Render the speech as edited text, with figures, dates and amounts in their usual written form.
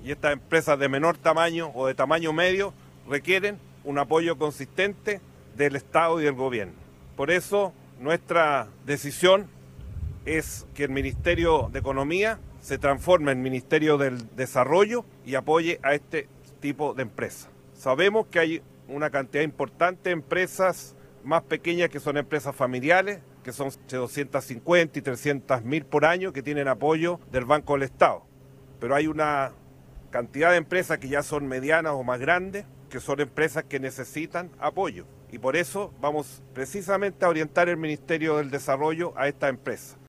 y estas empresas de menor tamaño o de tamaño medio requieren un apoyo consistente del Estado y del gobierno. Por eso nuestra decisión es que el Ministerio de Economía se transforme en Ministerio del Desarrollo y apoye a este tipo de empresas. Sabemos que hay una cantidad importante de empresas más pequeñas que son empresas familiares, que son de 250 y 300.000 por año, que tienen apoyo del Banco del Estado. Pero hay una cantidad de empresas que ya son medianas o más grandes, que son empresas que necesitan apoyo. Y por eso vamos precisamente a orientar el Ministerio del Desarrollo a estas empresas.